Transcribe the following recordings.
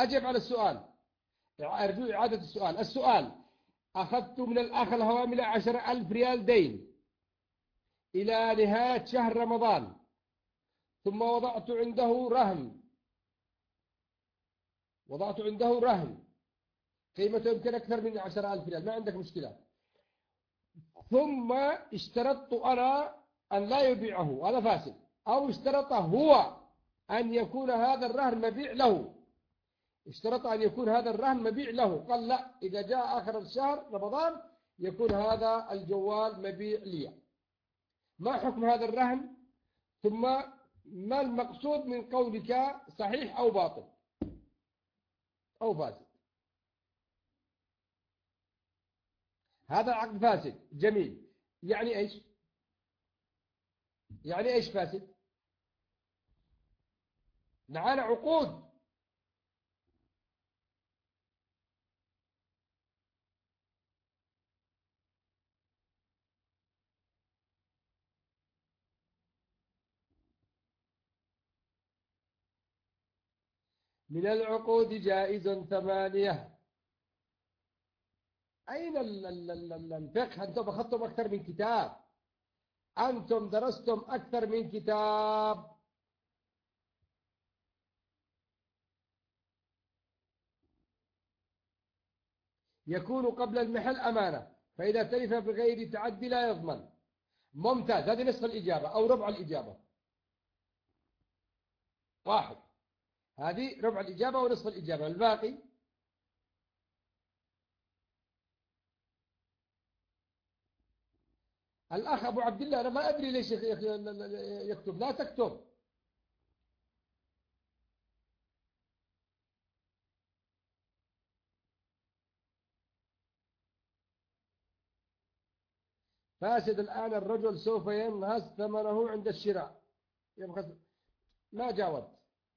أجب على السؤال، أرجو إعادة السؤال. السؤال: أخذت من الأخ الهوامل 10,000 ريال دين إلى نهاية شهر رمضان، ثم وضعت عنده رهن قيمته يمكن أكثر من 10,000 ريال، ما عندك مشكلة. ثم اشترطت أنا أن لا يبيعه، هذا فاسد. أو اشترط هو أن يكون هذا الرهن مبيع له، اشترط أن يكون هذا الرهن مبيع له، قال لا، إذا جاء آخر الشهر رمضان يكون هذا الجوال مبيع لي. ما حكم هذا الرهن؟ ثم ما المقصود من قولك صحيح أو باطل أو فاسد؟ هذا عقد فاسد. جميل. يعني إيش؟ يعني إيش فاسد؟ معانا عقود. من العقود جائز 8. أين الفقه؟ أنتم أخذتم أكثر من كتاب، أنتم درستم أكثر من كتاب. يكون قبل المحل أمانة، فإذا تلف بغير تعدي لا يضمن. ممتاز، هذه نصف الإجابة أو ربع الإجابة. واحد، هذه ربع الإجابة ونصف الإجابة. الباقي الأخ أبو عبد الله، أنا ما أدري ليش يكتب. لا تكتب. فاسد الآن الرجل سوف ينهز ثمنه عند الشراء. ما جاوبت.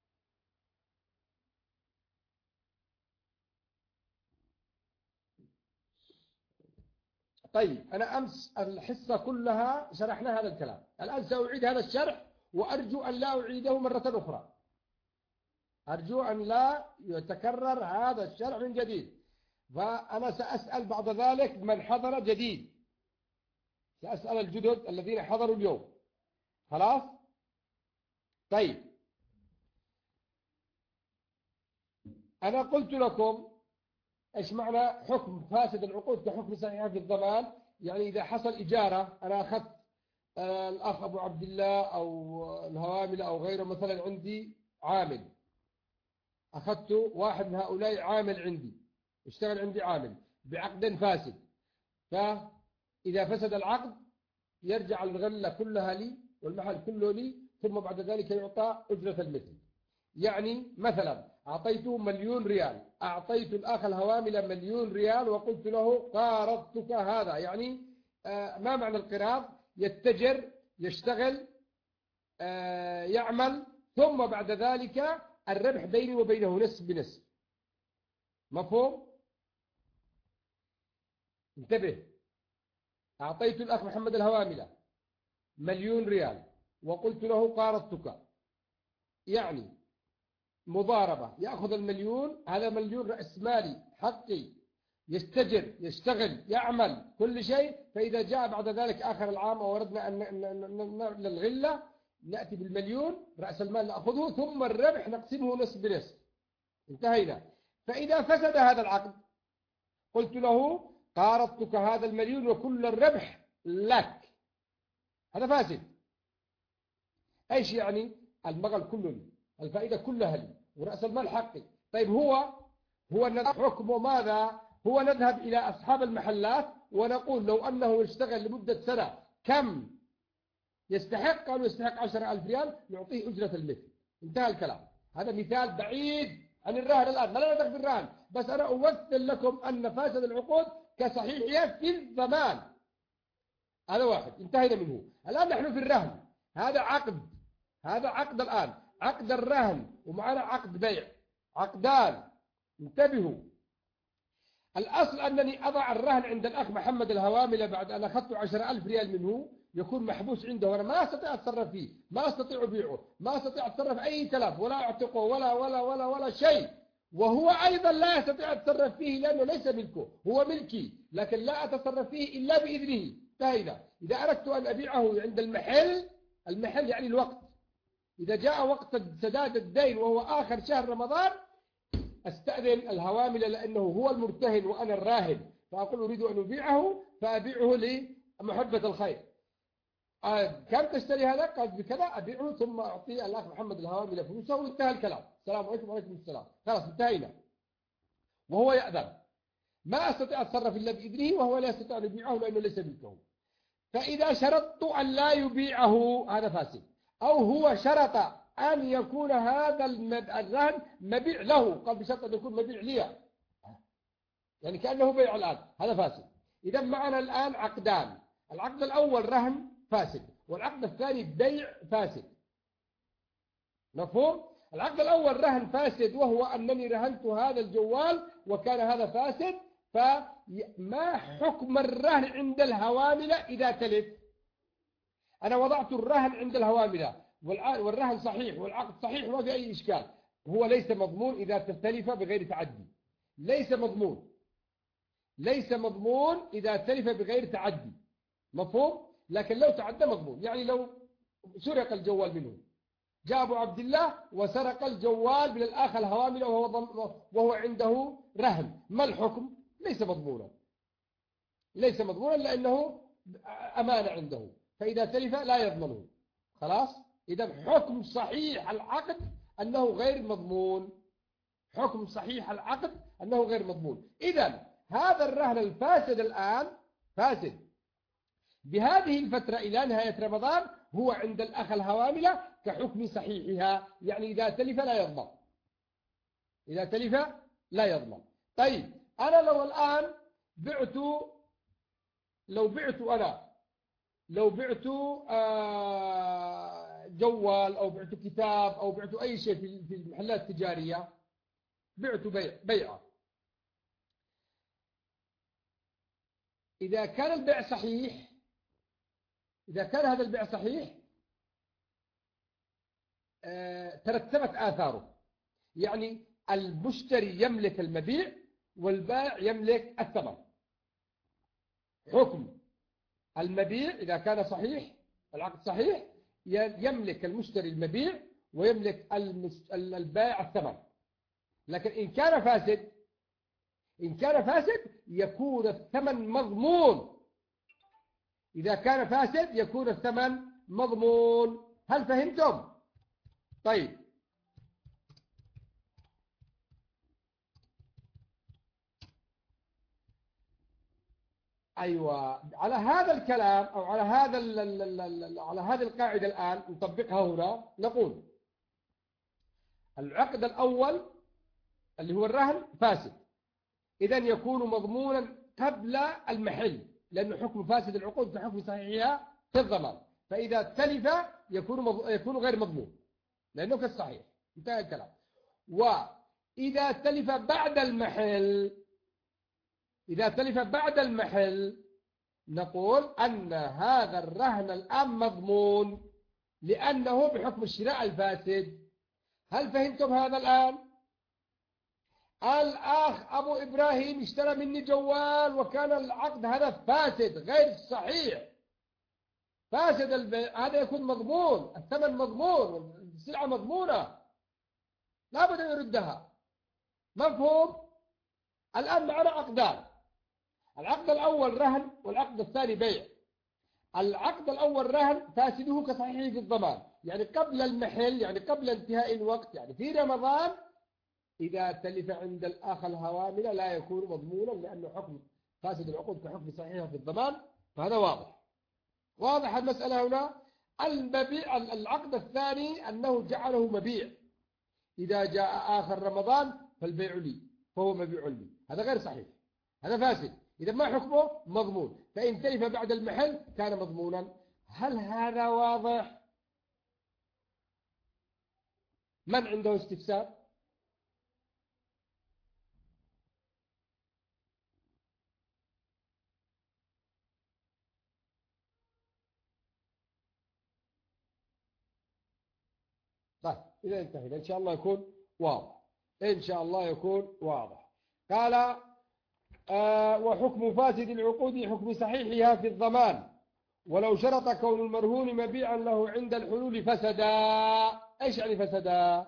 طيب، أنا أمس الحصة كلها شرحنا هذا الكلام، الآن سأعيد هذا الشرح، وأرجو أن لا أعيده مرة أخرى. أرجو أن لا يتكرر هذا الشرح من جديد. فأنا سأسأل بعد ذلك من حضر جديد، سأسأل الجدد الذين حضروا اليوم. خلاص؟ طيب، أنا قلت لكم إيش معنى حكم فاسد العقود كحكم صحيحة في الضمان. يعني إذا حصل إجارة، أنا أخذت الأخ أبو عبد الله أو الهوامل أو غيره، مثلا عندي عامل، أخذت واحد من هؤلاء عامل عندي، اشتغل عندي عامل بعقد فاسد، فإذا فسد العقد يرجع الغلة كلها لي والمحل كله لي، ثم بعد ذلك يعطى أجرة المثل. يعني مثلا أعطيته 1,000,000 ريال، أعطيت الأخ الهوامل 1,000,000 ريال وقلت له قارضتك هذا. يعني ما معنى القراض؟ يتجر، يشتغل، يعمل، ثم بعد ذلك الربح بيني وبينه نصف بنصف. مفهوم؟ انتبه. أعطيت الأخ محمد الهوامل 1,000,000 ريال وقلت له قارضتك، يعني مضاربة، يأخذ 1,000,000، هذا 1,000,000 رأس مالي حقي، يستجر، يشتغل، يعمل كل شيء. فإذا جاء بعد ذلك آخر العام وردنا أن للغلة، نأتي بال1,000,000 رأس المال نأخذه، ثم الربح نقسمه نصف بنصف. انتهينا. فإذا فسد هذا العقد، قلت له قارضتك هذا 1,000,000 وكل الربح لك، هذا فاسد. ايش يعني؟ المغل كله لي، الفائدة كلها لي، ورأس المال حقي. طيب، هو حكمه ماذا؟ هو نذهب إلى أصحاب المحلات ونقول لو أنه يشتغل لمدة سنة كم يستحق؟ قالوا يستحق 10,000 ريال، نعطيه أجرة المثل. انتهى الكلام. هذا مثال بعيد عن الرهن الآن، ما لنا دخل في الرهن، بس أنا أمثل لكم أن فاسد العقود كصحيحية في الضمان. هذا واحد، انتهينا منه. الآن نحن في الرهن. هذا عقد الآن، عقد الرهن، ومعنا عقد بيع، عقدان. انتبهوا. الأصل أنني أضع الرهن عند الأخ محمد الهوامل بعد أن أخذت 10,000 ريال منه، يكون محبوس عنده، وأنا ما أستطيع أتصرف فيه، ما أستطيع بيعه، ما أستطيع أتصرف أي تلف، ولا أعتقه، ولا شيء. وهو أيضا لا يستطيع أتصرف فيه لأنه ليس ملكه، هو ملكي لكن لا أتصرف فيه إلا بإذنه. انتهينا. إذا أردت أن أبيعه عند المحل، المحل يعني الوقت، إذا جاء وقت سداد الدين وهو آخر شهر رمضان أستأذن الهوامل لأنه هو المرتهن وأنا الراهن، فأقول أريد أن أبيعه فأبيعه لمحبة الخير. كم تشتري هذا؟ قال بكذا، أبيعه ثم أعطي الأخ محمد الهوامل فلوسه وانتهى الكلام. السلام عليكم وعليكم السلام، خلاص انتهينا. وهو يأذن، ما أستطيع أتصرف إلا بإذنه وهو لا يستطيع أن يبيعه لأنه ليس ملكه. فإذا شرطت أن لا يبيعه هذا فاسد، أو هو شرط أن يكون هذا الرهن مبيع له، قال بشرط أن يكون مبيع لي، يعني كأنه بيع الآن، هذا فاسد. إذا معنا الآن عقدان، العقد الأول رهن فاسد والعقد الثاني بيع فاسد. مفهوم؟ العقد الأول رهن فاسد وهو أنني رهنت هذا الجوال وكان هذا فاسد، فما حكم الرهن عند الهوامل إذا تلف؟ أنا وضعت الرهن عند الهوامل والرهن صحيح والعقد صحيح وما في أي إشكال، هو ليس مضمون إذا تلف بغير تعدي، ليس مضمون، ليس مضمون إذا تلف بغير تعدي. مفهوم؟ لكن لو تعدى مضمون، يعني لو سرق الجوال منه، جاء أبو عبد الله وسرق الجوال من الآخر الهوامل وهو عنده رهن، ما الحكم؟ ليس مضمونا، ليس مضمونا لأنه أمانة عنده، فإذا تلف لا يضمنه. خلاص؟ إذا حكم صحيح العقد أنه غير مضمون، حكم صحيح العقد أنه غير مضمون. إذا هذا الرهن الفاسد الآن فاسد بهذه الفترة إلى نهاية رمضان، هو عند الأخ الهوامل كحكم صحيحها، يعني إذا تلف لا يضمن، إذا تلف لا يضمن. طيب أنا لو الآن بعت، لو بعت جوال أو بعت كتاب أو بعت أي شيء في المحلات التجارية، بعت بيعة، إذا كان البيع صحيح، إذا كان هذا البيع صحيح ترتبت آثاره، يعني المشتري يملك المبيع والبائع يملك الثمن. حكم المبيع إذا كان صحيح، العقد صحيح، يملك المشتري المبيع ويملك البائع الثمن. لكن إن كان فاسد يكون الثمن مضمون، إذا كان فاسد يكون الثمن مضمون. هل فهمتم؟ طيب أيوة، على هذا الكلام أو على على هذه القاعدة الآن نطبقها هنا، نقول العقد الأول اللي هو الرهن فاسد، إذا يكون مضمونا قبل المحل، لأنه حكم فاسد العقود كحكم صحيحها في الضمان، فإذا تلف يكون غير مضمون لأنه كالصحيح. انتهى الكلام. وإذا تلف بعد المحل، إذا تلف بعد المحل نقول أن هذا الرهن الآن مضمون لأنه بحكم الشراء الفاسد. هل فهمتم هذا الآن؟ الأخ أبو إبراهيم اشترى مني جوال وكان العقد هذا فاسد غير صحيح، فاسد البيع، هذا يكون مضمون، الثمن مضمون، السلعة مضمونة، لا بد أن يردها. مفهوم؟ الآن معنا عقدان، العقد الأول رهن والعقد الثاني بيع. العقد الأول رهن فاسده كصحيحه في الضمان، يعني قبل المحل، يعني قبل انتهاء الوقت، يعني في رمضان، إذا تلف عند الآخر الهوامل لا يكون مضمونا لأنه حكم فاسد العقود كحكم صحيحه في الضمان. فهذا واضح المسألة هنا. المبيع العقد الثاني أنه جعله مبيع، إذا جاء آخر رمضان فالبيع لي فهو مبيع لي، هذا غير صحيح، هذا فاسد. إذا ما حكمه مضمون، فإن تلف بعد المحل كان مضمونا. هل هذا واضح؟ من عنده استفسار؟ طيب إذا انتهينا إن شاء الله يكون واضح. إن شاء الله يكون واضح. قال وحكم فاسد العقود حكم صحيحها في الضمان، ولو شرط كون المرهون مبيعا له عند الحلول فسدا. إيش يعني فسدا؟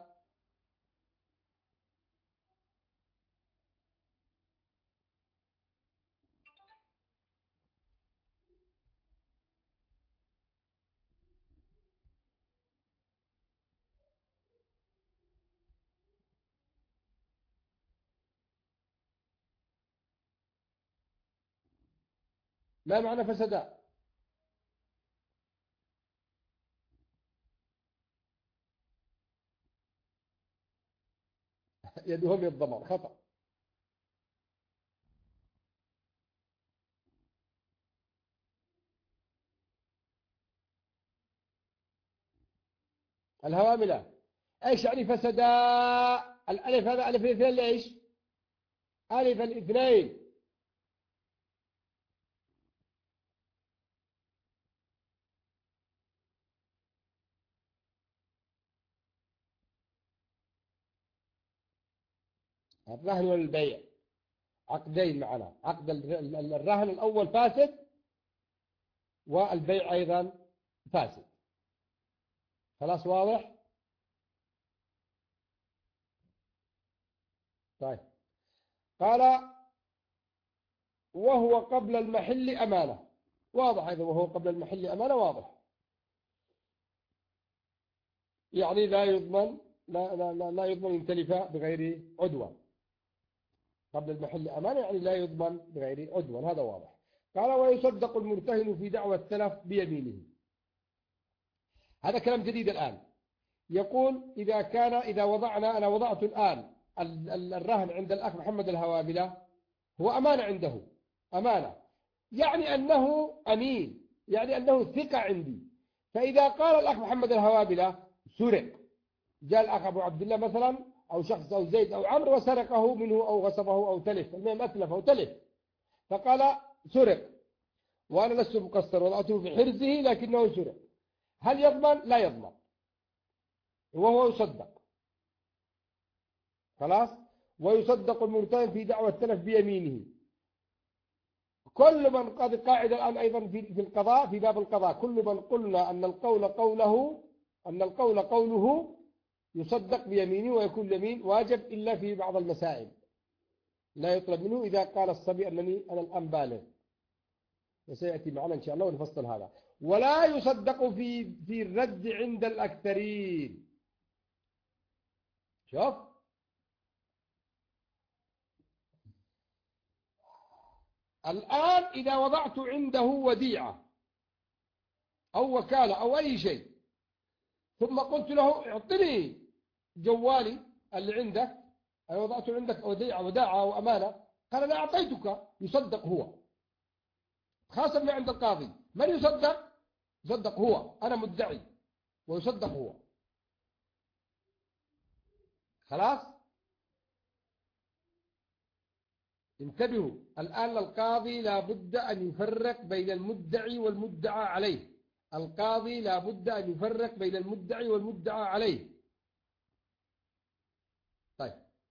ما معنى فسدا؟ يدهم الضمان، خطأ. الهواملة ايش يعني فسدا؟ الالف هذا الف الاثنين ليش؟ الف الاثنين. الرهن والبيع عقدين معنا، عقد الرهن الاول فاسد والبيع ايضا فاسد. خلاص واضح؟ طيب. قال وهو قبل المحل أمانة، واضح أيضا. وهو قبل المحل أمانة واضح، يعني لا يضمن، لا يضمن يمتلف بغير عدوان. قبل المحل أمانة يعني لا يضمن بغير عدوان، هذا واضح. قال ويصدق المرتهن في دعوى التلف بيمينه. هذا كلام جديد الآن. يقول إذا وضعنا، أنا وضعت الآن الرهن عند الأخ محمد الهوابلة، هو أمانة عنده، أمانة يعني أنه أمين، يعني أنه ثقة عندي. فإذا قال الأخ محمد الهوابلة سرق، جاء الأخ أبو عبد الله مثلا أو شخص أو زيد أو عمرو وسرقه منه أو غصبه أو تلف، المهم أتلف أو تلف، فقال سرق وأنا لست مقصر وضعته في حرزه لكنه سرق، هل يضمن؟ لا يضمن، وهو يصدق. خلاص. ويصدق المرتهن في دعوى التلف بيمينه. كل من قد قاعدة الآن أيضا في القضاء، في باب القضاء، كل من قلنا أن القول قوله يصدق بيمينه ويكون اليمين واجب إلا في بعض المسائل لا يطلب منه، إذا قال الصبي أنا الآن بالغ، وسيأتي معنا إن شاء الله ونفصل هذا. ولا يصدق في الرد عند الأكثرين. شوف الآن إذا وضعت عنده وديعة أو وكالة أو أي شيء، ثم قلت له اعطني جوالي اللي عندك، أنا وضعت عندك وداعة أو أمانة، قال أنا أعطيتك، يصدق هو. خاصم عند القاضي، من يصدق؟ يصدق هو، أنا مدعي ويصدق هو. خلاص. انتبهوا الآن، القاضي لا بد أن يفرق بين المدعي والمدعى عليه. القاضي لا بد أن يفرق بين المدعي والمدعى عليه. طيب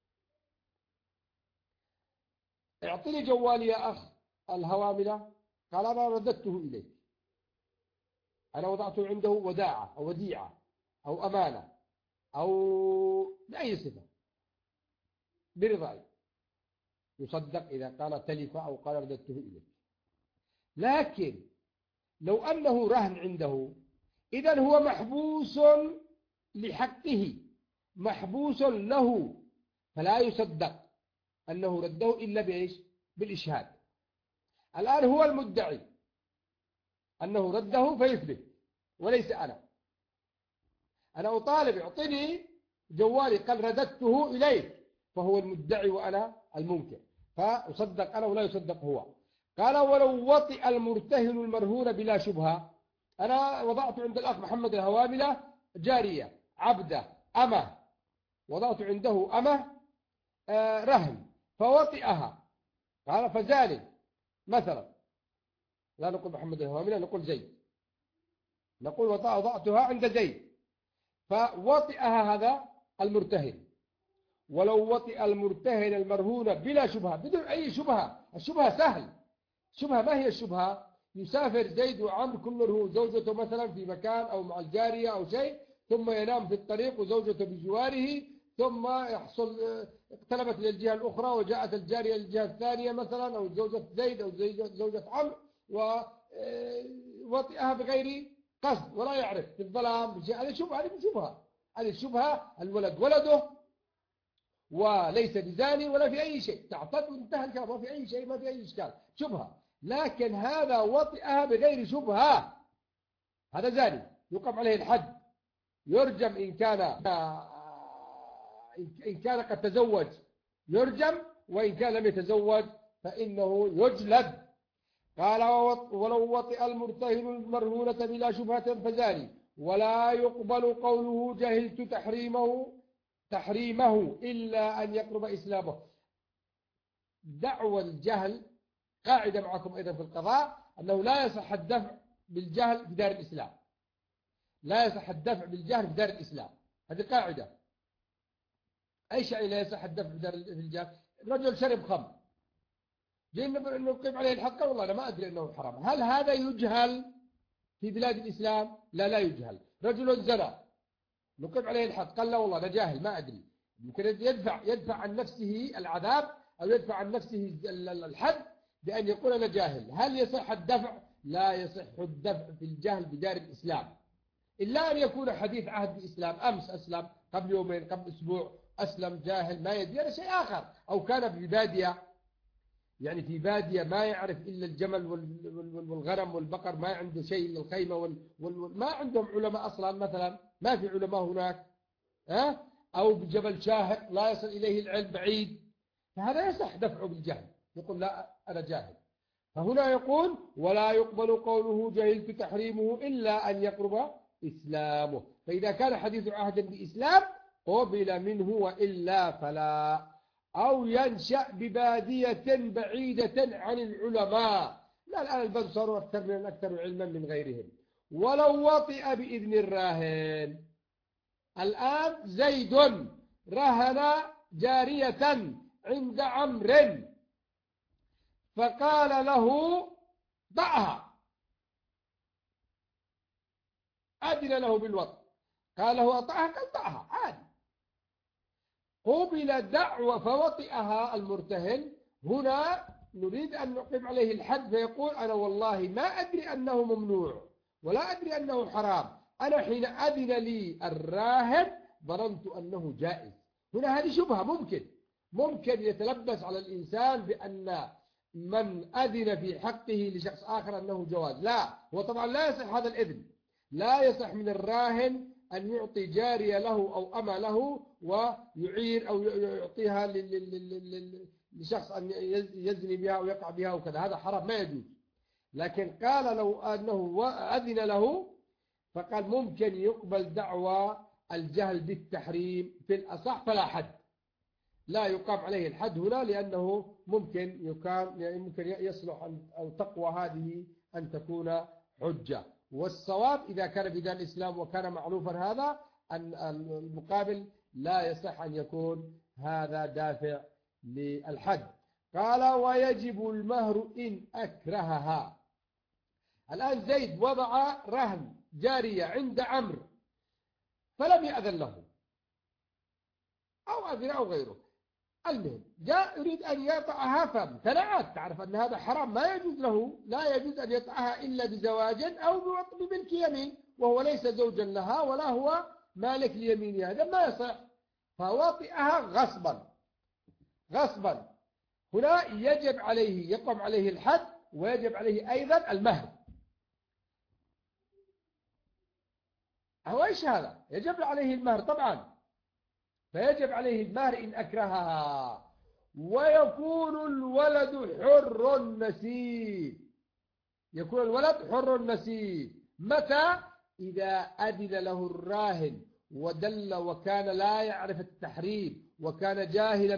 اعطني جوالي يا أخ الهواملة، قال أنا رددته إليك، أنا وضعته عنده وداعة أو وديعة أو أمانة أو بأي صفة برضاي، يصدق إذا قال تلف أو قال رددته إليك. لكن لو أنه رهن عنده، إذن هو محبوس لحقه، محبوس له، فلا يصدق أنه رده إلا بإيش؟ بالإشهاد. الآن هو المدعي أنه رده فيثبت، وليس أنا أطالب اعطني جوالي، قال رددته إليك، فهو المدعي وأنا المنكر، فأصدق أنا ولا يصدق هو. قال ولو وطئ المرتهن المرهون بلا شبهة. أنا وضعت عند الأخ محمد الهواملة جارية، عبدة، أمة، وضعت عنده أمة رهن فوطئها، قال فزاني مثلا، لا نقول محمد الهواملة، نقول زيد، نقول وضعتها عند زيد، فوطئها هذا المرتهن، ولو وطئ المرتهن المرهون بلا شبهة، بدون أي شبهة. الشبهة سهل. شبهة ما هي الشبهة؟ يسافر زيد وعمرو كل مرهون، زوجته مثلا في مكان أو مع الجارية أو شيء، ثم ينام في الطريق وزوجته بجواره، ثم يحصل اقتربت إلى الجهة الأخرى وجاءت الجارية للجهة الثانية مثلا، أو زوجة زيد أو زوجة عمرو، ووطئها بغير قصد ولا يعرف في الظلام. هذه شبهة. هذه الشبهة الولد ولده وليس بزاني ولا في أي شيء، تعتد وانتهى الكلام، ما في أي شيء، ما في أي إشكال، شبهة. لكن هذا وطئها بغير شبهة، هذا زاني يقام عليه الحد، يرجم إن كان قد تزوج يرجم، وإن كان لم يتزوج فإنه يجلد. قال ولو وطئ المرتهن المرهونة بلا شبهة فزاني، ولا يقبل قوله جهلت تحريمه إلا أن يقرب إسلامه. دعوى الجهل قاعدة معكم أيضا في القضاء، أنه لا يصح الدفع بالجهل في دار الإسلام. لا يصح الدفع بالجهل في دار الإسلام، هذه قاعدة. أي شيء لا يصح الدفع في الجهل. رجل شرب خمر، جينا نقيم عليه الحق، والله أنا ما أدري أنه حرام. هل هذا يجهل في بلاد الإسلام؟ لا يجهل. رجل زنى، نقيم عليه الحق، قال لا والله أنا جاهل ما أدري. يمكن يدفع عن نفسه العذاب، أو يدفع عن نفسه الحد بأن يقول أنا جاهل. هل يصح الدفع؟ لا يصح الدفع في الجهل بدار الإسلام، إلا أن يكون حديث عهد الإسلام، أمس أسلم، قبل يومين، قبل أسبوع أسلم، جاهل ما يدري، هذا شيء آخر. أو كان في بادية، يعني في بادية ما يعرف إلا الجمل والغنم والبقر، ما عنده شيء إلا الخيمة ما عندهم علماء أصلا مثلا، ما في علماء هناك، أو بجبل شاهق لا يصل إليه العلم، بعيد، فهذا يصح دفعه بالجهل، يقول لا أنا جاهل. فهنا يقول ولا يقبل قوله جهلت تحريمه إلا أن يقرب إسلامه. فإذا كان حديث عهد بإسلام قبل منه، وإلا فلا. أو ينشأ ببادية بعيدة عن العلماء. لا، الآن البدو صاروا أكثر علما من غيرهم. ولو وطئ بإذن الراهن. الآن زيد رهن جارية عند عمرو، فقال له ضعها، أذن له بالوطء، قال له أطعها، قال ضعها عادي. قبل دعوة فوطئها المرتهن. هنا نريد أن نقيم عليه الحد، فيقول أنا والله ما أدري أنه ممنوع ولا أدري أنه حرام، أنا حين أذن لي الراهن ظننت أنه جائز. هنا هذه شبهة، ممكن يتلبس على الإنسان بأن من أذن في حقه لشخص آخر أنه جواز. لا، هو طبعا لا يصح هذا الإذن. لا يصح من الراهن أن يعطي جارية له أو أما له ويعير أو يعطيها لشخص أن يزني بها أو يقع بها وكذا، هذا حرام ما يجوز. لكن قال لو أنه أذن له، فقال ممكن يقبل دعوى الجهل بالتحريم في الأصح، فلا حد، لا يقام عليه الحد هنا، لأنه ممكن يصلح أو تقوى هذه أن تكون حجة. والصواب إذا كان في دار الإسلام وكان معروفا هذا، أن المقابل لا يصح أن يكون هذا دافع للحد. قال ويجب المهر إن أكرهها. الآن زيد وضع رهن جارية عند عمرو فلم يأذن له، أو أذن أو غيره، المهم جاء يريد أن يطعها فامتنعت، تعرف أن هذا حرام ما يجوز له، لا يجوز أن يطعها إلا بزواج أو بملك يمين، وهو ليس زوجا لها ولا هو مالك ليمينها، هذا ما يصح، فوطئها غصبا. هنا يجب عليه، يقوم عليه الحد، ويجب عليه أيضا المهر. هو إيش هذا؟ يجب عليه المهر طبعا، فيجب عليه المهر إن أكرهها. ويكون الولد حر النسيب. يكون الولد حر النسيب متى؟ إذا أذن له الراهن ودل وكان لا يعرف التحريم وكان جاهلا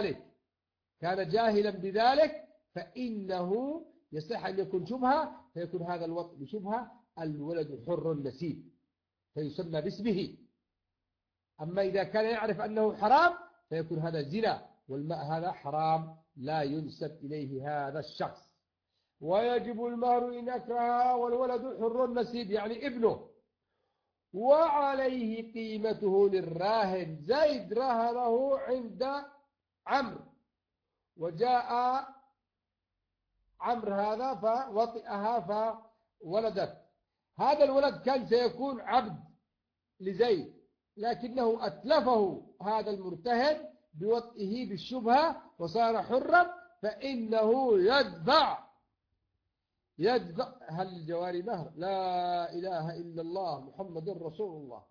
بذلك، فإنه يصح أن يكون شبهة، فيكون هذا الوطء بشبهة، الولد حر النسيب فيسمى باسمه. أما إذا كان يعرف أنه حرام فيكون هذا زنا، والماء هذا حرام لا ينسب إليه هذا الشخص. ويجب المهر إن أكره، والولد حر نسيب يعني ابنه، وعليه قيمته للراهن. زيد رهنه عند عمرو، وجاء عمرو هذا فوطئها فولدت. هذا الولد كان سيكون عبد لزيد، لكنه أتلفه هذا المرتهن بوطئه بالشبهة وصار حرا، فإنه يدفع. هل الجواري مهر؟ لا إله إلا الله محمد رسول الله.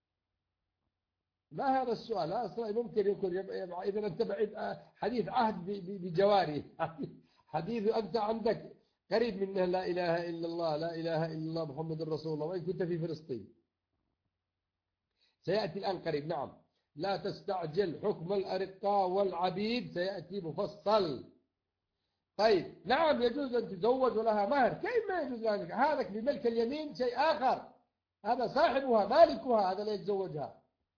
ما هذا السؤال؟ أصلا ممكن يكون إذا أنت بعيد حديث عهد بجواري حديث أنت عندك قريب منه. لا إله إلا الله، لا إله إلا الله محمد رسول الله، وإن كنت في فلسطين. سيأتي الآن قريب. نعم، لا تستعجل حكم الأرقاء والعبيد، سيأتي مفصل. طيب نعم، يجوز أن تزوج ولها مهر. كيف ما يجوز ذلك؟ هذا بملك اليمين شيء آخر، هذا صاحبها مالكها، هذا لا يتزوجها.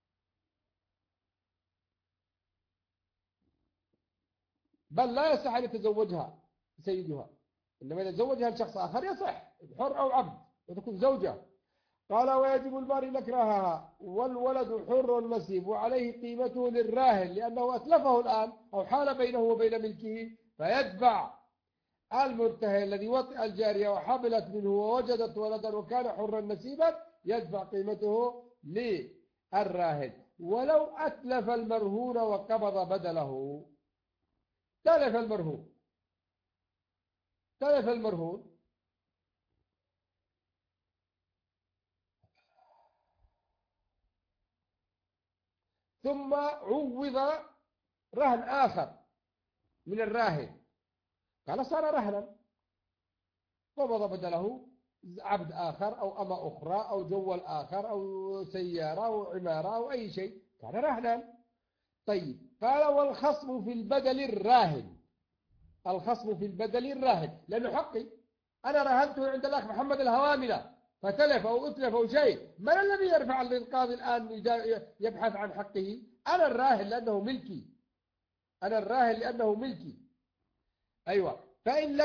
بل لا يصح أن يتزوجها سيدها، إنما إذا تزوجها لشخص آخر يصح، حر أو عبد، وتكون زوجة. قال ويجب المهر إن أكرهها، والولد حر نسيب، وعليه قيمته للراهن لأنه أتلفه الآن أو حال بينه وبين ملكه، فيدفع. المرتهن الذي وطئ الجارية وحملت منه ووجدت ولدا وكان حرا نسيبا يدفع قيمته للراهن. ولو أتلف المرهون وقبض بدله. تلف المرهون ثم عوض رهن آخر من الراهن، قال صار رهنا، قبض بدله عبد آخر أو أمة أخرى أو جوال آخر أو سيارة أو عمارة أو أي شيء، كان رهنا. طيب قال والخصم في البدل الراهن. الخصم في البدل الراهن لأنه حقي، أنا رهنته عند الأخ محمد الهواملة فتلف أو أتلف أو شيء، من الذي يرفع للقاضي الآن يبحث عن حقه؟ أنا الراهن لأنه ملكي، أنا الراهن لأنه ملكي. أيوة. فإن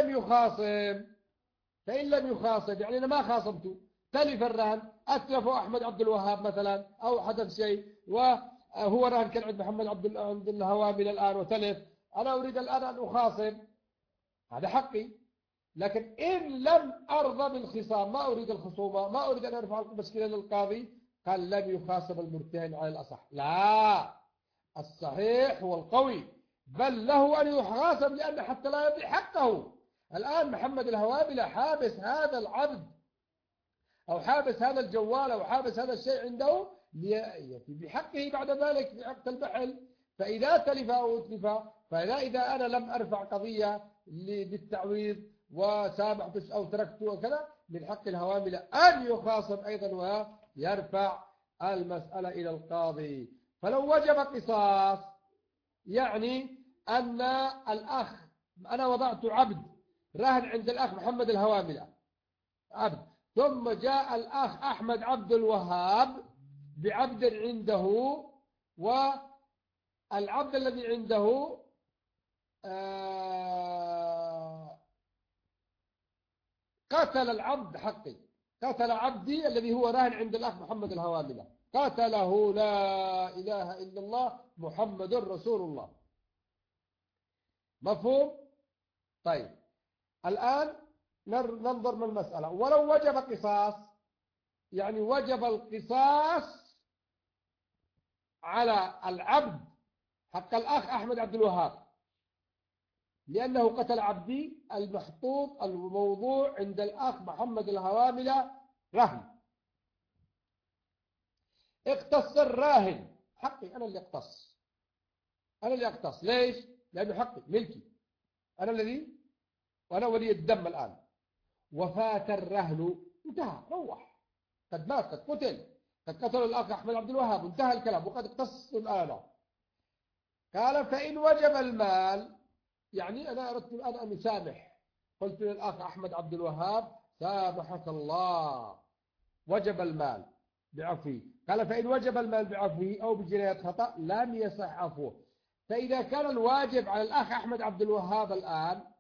لم يخاصم يعني أنا ما خاصمته، تلف الرهن، أتلف أحمد عبد الوهاب مثلا أو حدث شيء، وهو رهن كان عند محمد عبد الهوامل الآن وتلف، أنا أريد الآن أن أخاصم، هذا حقي. لكن إن لم أرضى بالخصام، ما أريد الخصومة، ما أريد أن أرفع المشكلة للقاضي، قال لم يخاصم المرتهن على الأصح. لا، الصحيح هو القوي، بل له أن يخاصم، لأن حتى لا يضيع حقه. الآن محمد الهوامل حابس هذا العبد أو حابس هذا الجوال أو حابس هذا الشيء عنده بحقه بعد ذلك في حق المحل. فإذا تلف أو أتلف، فإذا أنا لم أرفع قضية بالتعويض وسامحت أو تركت وكذا، من حق الهوامل أن يخاصم أيضا ويرفع المسألة إلى القاضي. فلو وجب قصاص، يعني أن الأخ، أنا وضعت عبد رهن عند الأخ محمد الهواملة عبد، ثم جاء الأخ أحمد عبد الوهاب بعبد عنده، والعبد الذي عنده قتل العبد حقي، قتل عبدي الذي هو راهن عند الأخ محمد الهواملة، قتله. لا إله إلا الله محمد رسول الله. مفهوم؟ طيب الآن ننظر من المسألة. ولو وجب قصاص، يعني وجب القصاص على العبد حق الأخ أحمد عبد الوهاب، لأنه قتل عبدي المحطوط الموضوع عند الأخ محمد الهواملة رهن. اقتص الراهن، حقي أنا اللي أقتص، ليش؟ لأنه حقي ملكي، أنا الذي، وأنا ولي الدم الآن. وفات الرهن، انتهى، روح، قد مات، قد قتل، قد قتل الأخ أحمد عبد الوهاب، انتهى الكلام، وقد اقتص الآن. قال فإن وجب المال، يعني أنا أردت الآن أن أسامح، قلت للأخ أحمد عبد الوهاب سامحك الله، وجب المال بعفوه. قال فإن وجب المال بعفوه أو بجناية خطأ لم يصح عفوه. فإذا كان الواجب على الأخ أحمد عبد الوهاب الآن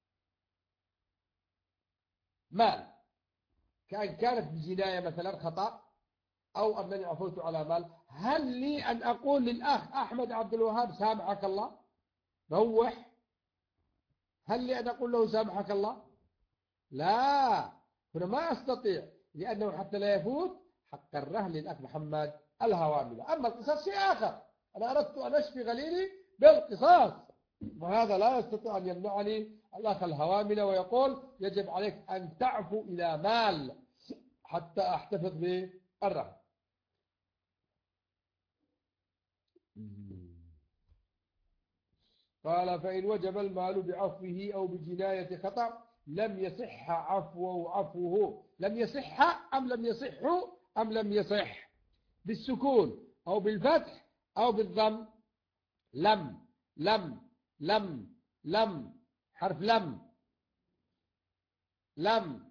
مال، كانت بجناية مثلا خطأ أو أنني عفوت على مال، هل لي أن أقول للأخ أحمد عبد الوهاب سامحك الله؟ روح، هل لي أن أقول له سامحك الله؟ لا، هنا ما أستطيع، لأنه حتى لا يفوت حق الرهن للأخ محمد الهواملة. أما القصاص شيء آخر، أنا أردت أن أشفي غليلي بالقصاص، وهذا لا يستطيع أن يمنعني الأخ الهواملة ويقول يجب عليك أن تعفو إلى مال حتى أحتفظ بالرهن. قال فإن وجب المال بعفوه أو بجناية خطأ لم يصح عفوه. لم يصح أم لم يصح أم لم يصح؟ بالسكون أو بالفتح أو بالضم. لم حرف لم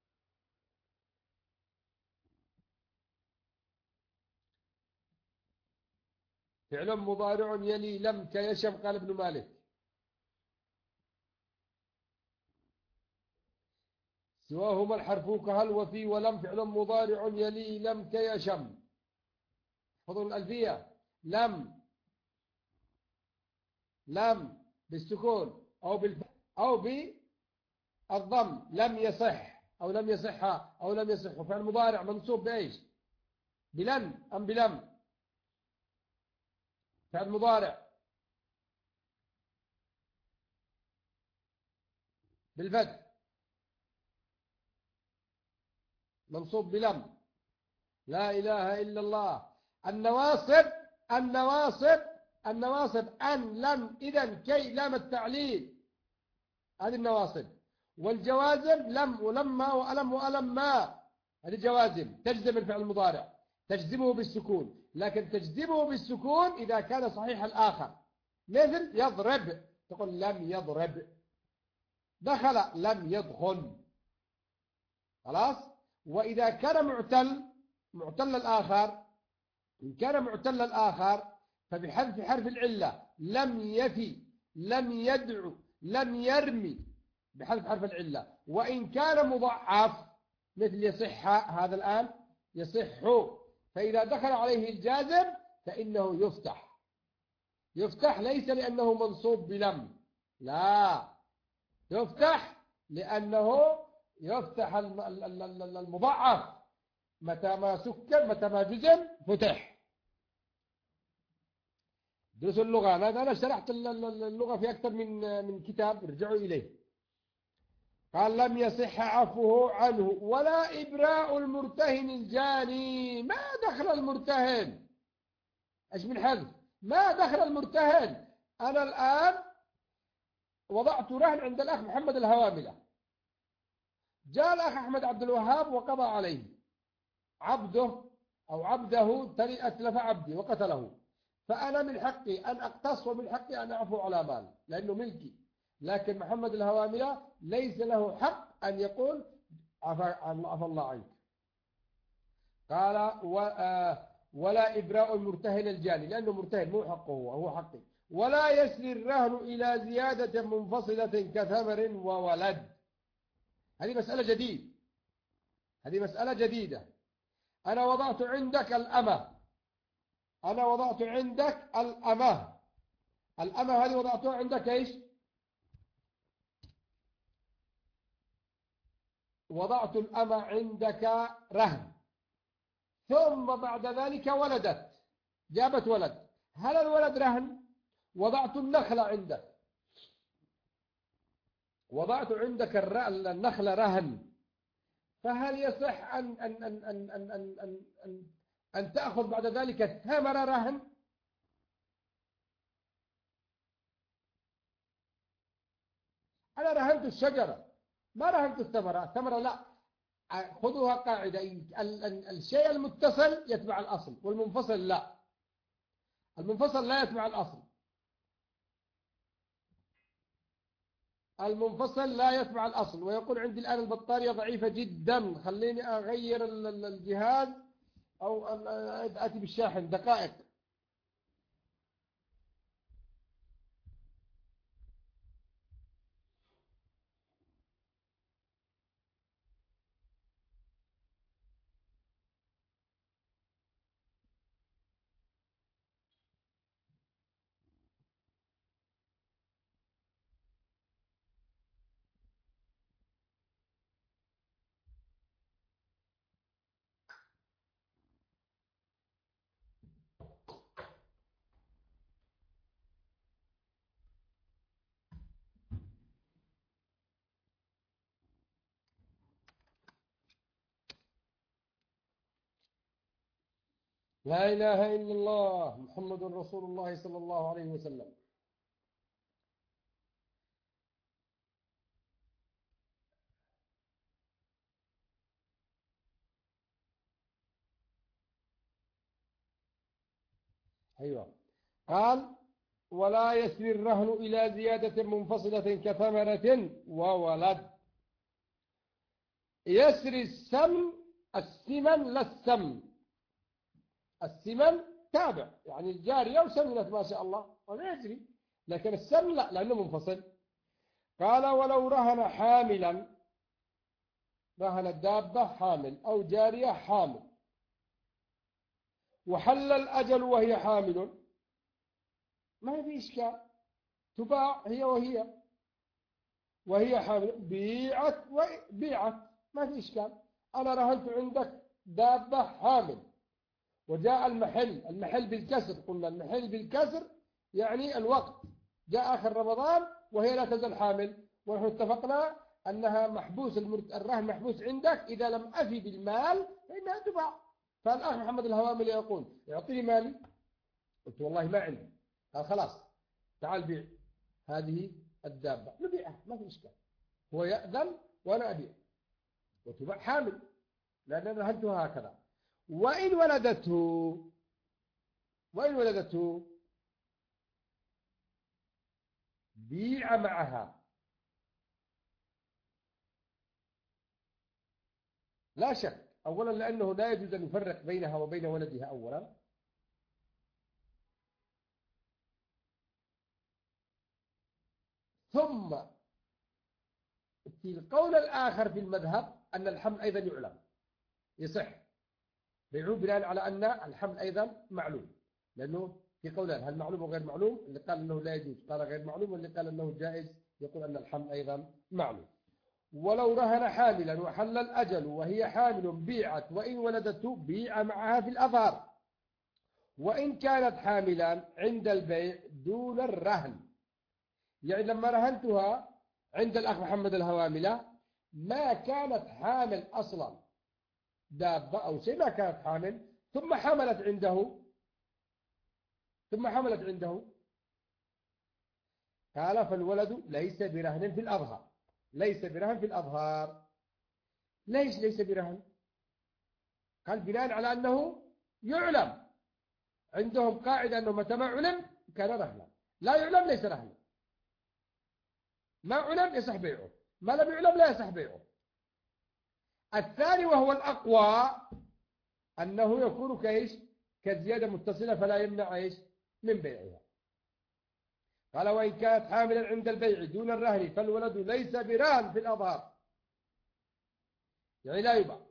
فعل مضارع يلي لم كيشم. قال ابن مالك سواهما الحرف كهل وفي ولم فعل مضارع يلي لم كيشم. فضل الألفية لم بالسكون أو بالضم. لم يصح أو لم يصح فعل مضارع منصوب بإيش؟ بلن أم بلم؟ فعل مضارع بالفتح منصوب بلم. لا إله إلا الله. النواصب أن لم إذن كي لام التعليل، هذه النواصب. والجوازم لم ولما وألم وألما، هذه جوازم تجزم الفعل المضارع، تجزمه بالسكون، لكن تجزمه بالسكون إذا كان صحيح الآخر، مثل يضرب تقول لم يضرب، دخل لم يدخل، خلاص. وإذا كان معتل الآخر، إن كان معتل الآخر فبحذف حرف العلة لم يفي لم يدعو لم يرمي بحذف حرف العلة. وإن كان مضعف مثل يصح، هذا الآن يصح، فإذا دخل عليه الجازم فإنه يفتح ليس لأنه منصوب بلم، لا، يفتح لأنه يفتح المضعف متى ما سكر متى ما جزم فتح. دروس اللغة، أنا شرحت اللغة في أكثر من كتاب، ارجعوا إليه. قال لم يصح عفوه عنه ولا إبراء المرتهن الجاني. ما دخل المرتهن؟ ايش من حذف؟ ما دخل المرتهن؟ أنا الآن وضعت رهن عند الأخ محمد الهواملة، جاء الأخ أحمد عبد الوهاب وقضى عليه، عبده أتلف عبدي وقتله، فأنا من حقي أن أقتص ومن حقي أن أعفو على مال لأنه ملكي. لكن محمد الهواملة ليس له حق أن يقول عفى الله عنك. قال ولا إبراء المرتهن الجاني، لأنه مرتهن مو حقه، هو حقي. ولا يسري الرهن إلى زيادة منفصلة كثمر وولد. هذه مسألة جديدة. أنا وضعت عندك الأمة، الأمة هذه وضعتها عندك إيش؟ وضعت الأمة عندك رهن، ثم بعد ذلك ولدت، جابت ولد، هل الولد رهن؟ وضعت النخلة عندك، وضعت عندك النخلة رهن، فهل يصح أن تأخذ بعد ذلك الثمرة رهن؟ أنا رهنت الشجرة ما رهنت الثمرة لا. خذوها قاعدة، الشيء المتصل يتبع الأصل والمنفصل لا، المنفصل لا يتبع الأصل، ويقول عندي الآن البطارية ضعيفة جدا، خليني أغير الجهاز أو آتي بالشاحن دقائق. لا إله إلا الله محمد رسول الله صلى الله عليه وسلم. أيوة. قال ولا يسري الرهن إلى زيادة منفصلة كثمرة وولد. يسري السمن لا السمن. السمن تابع يعني الجارية وسمنت ما شاء الله ولا يجري، لكن السمن لا لأنه منفصل. قال ولو رهن حاملا، رهن الدابة حامل أو جارية حامل، وحل الأجل وهي حامل، ما في إشكال، تباع هي وهي حامل، بيعت ما في إشكال. أنا رهنت عندك دابة حامل وجاء المحل بالكسر، قلنا المحل بالكسر يعني الوقت جاء آخر رمضان وهي لا تزال حامل، ونحن اتفقنا أنها محبوس الرهن محبوس عندك، إذا لم أفي بالمال فإنها تباع. فالأخ محمد الهواملي يقول يعطيني مالي، قلت والله ما عندي، قال خلاص تعال بيع هذه الدابة، نبيعها ما في إشكال، هو يأذن وأنا أبيع وتباع حامل لأن أنا رهنتها هكذا. وإن ولدته بيع معها، لا شك أولا لأنه لا يجوز أن يفرق بينها وبين ولدها أولا، ثم في القول الآخر في المذهب أن الحمل أيضا يعلم يصح بيعوه بناء على أن الحمل أيضا معلوم، لأنه في قولان هل معلوم وغير معلوم، اللي قال أنه لا يجوز قال غير معلوم، واللي قال أنه جائز يقول أن الحمل أيضا معلوم. ولو رهن حاملا وحل الأجل وهي حامل بيعت، وإن ولدته بيع معها في الأظهر، وإن كانت حاملا عند البيع دون الرهن. يعني لما رهنتها عند الأخ محمد الهواملة ما كانت حامل أصلا دابة أو شيء، ما كانت حامل ثم حملت عنده قال فالولد ليس برهن في الأظهر، ليس برهن في الأظهار. ليس برهن؟ قال بناء على أنه يعلم، عندهم قاعدة أنه متى ما علم كان رهنا، لا يعلم ليس رهنا، ما علم يصح بيعه، ما لم يعلم لا يصح بيعه. الثاني وهو الأقوى أنه يكون كزيادة متصلة فلا يمنع من بيعها. قال وإن كانت حاملا عند البيع دون الرهن فالولد ليس برهن في الأظهار، يعني لا يباع.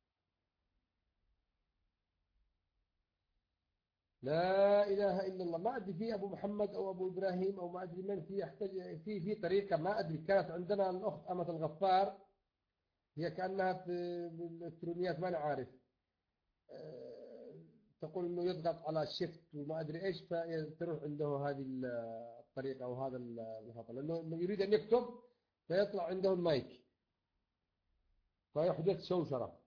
لا إله إلا الله. ما أدري في أبو محمد أو أبو إبراهيم أو ما أدري من في يحتاج في طريقة، ما أدري. كانت عندنا الأخت أمة الغفار، هي كأنها في الإلكترونيات ما أنا عارف، تقول إنه يضغط على الشيفت وما أدري إيش فتروح عنده هذه الطريقة أو هذا الخطأ، لأنه يريد أن يكتب فيطلع عنده المايك فيحدث شوشرة.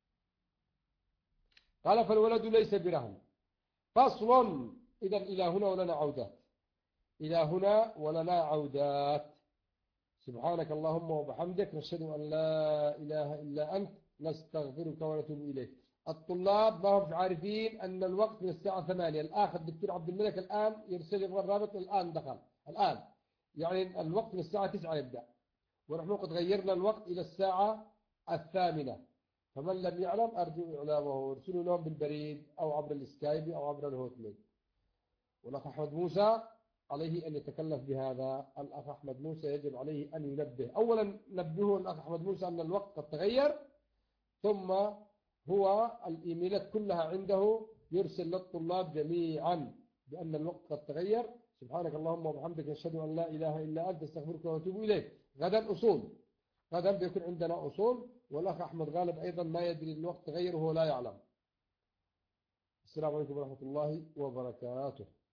قال فالولد ليس برهن. فصل. إذا إلى هنا ولنا عودات، إلى هنا ولنا عودات. سبحانك اللهم وبحمدك نشهد أن لا إله إلا أنت نستغفرك ونتوب إليك. الطلاب ما هم عارفين أن الوقت من الساعة 8. الآخر الدكتور عبد الملك الآن يرسل الرابط، الآن دخل الآن، يعني الوقت من الساعة 9 يبدأ، ونحن قد غيرنا الوقت إلى الساعة 8. فمن لم يعلم أرجو إعلامه وارسلوا لهم بالبريد أو عبر السكايب أو عبر الهوتميل. والأخ أحمد موسى عليه أن يتكلف بهذا. الأخ أحمد موسى يجب عليه أن ينبه، أولا نبهه الأخ أحمد موسى أن الوقت قد تغير، ثم هو الإيميلات كلها عنده يرسل للطلاب جميعا بأن الوقت قد تغير. سبحانك اللهم وبحمدك نشهد أن لا إله إلا أنت نستغفرك ونتوب إليك. غدا أصول، غدا بيكون عندنا أصول، والأخ أحمد غالب أيضا ما يدري الوقت تغير وهو لا يعلم. السلام عليكم ورحمة الله وبركاته.